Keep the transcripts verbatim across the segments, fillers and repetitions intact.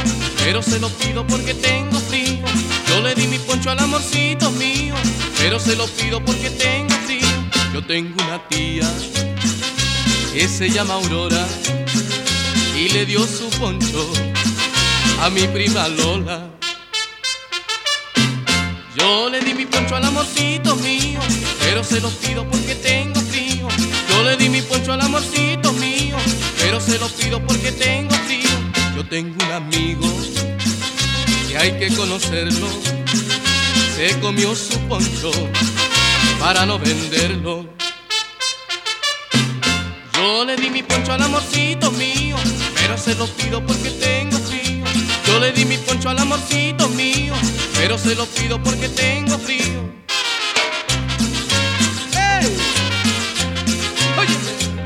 pero se lo pido porque tengo frío. Yo le di mi poncho al amorcito mío, pero se lo pido porque tengo frío. Yo tengo una tía que se llama Aurora y le dio su poncho a mi prima Lola. Yo le di mi poncho al amorcito mío, pero se lo pido porque tengo frío. Yo le di mi poncho al amorcito mío, pero se lo pido porque tengo frío. Yo tengo un amigo que hay que conocerlo, se comió su poncho para no venderlo. Yo le di mi poncho al amorcito mío, pero se lo pido porque tengo frío. Yo le di mi poncho al amorcito mío, pero se lo pido porque tengo frío. ¡Hey! Oye.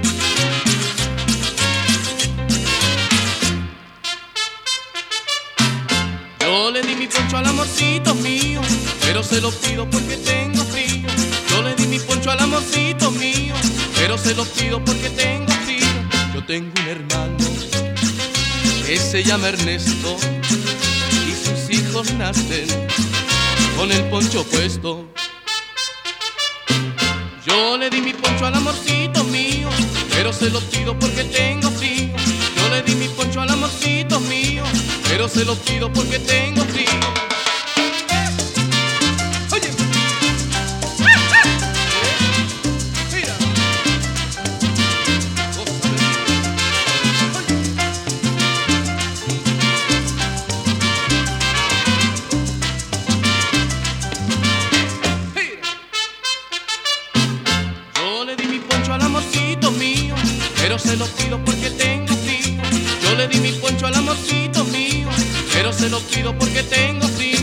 Yo le di mi poncho al amorcito mío, pero se lo pido porque tengo frío. Yo le di mi poncho al amorcito mío, pero se lo pido porque tengo frío. Yo tengo un hermano que se llama Ernesto y sus hijos nacen con el poncho puesto. Yo le di mi poncho al amorcito mío, pero se lo pido porque tengo frío. Yo le di mi poncho al amorcito mío, pero se lo pido porque tengo frío. Oye, mira, yo le di mi poncho al amorcito mío, pero se lo pido porque tengo frío. Yo le di mi poncho al amorcito mío, pero se lo pido porque tengo frío.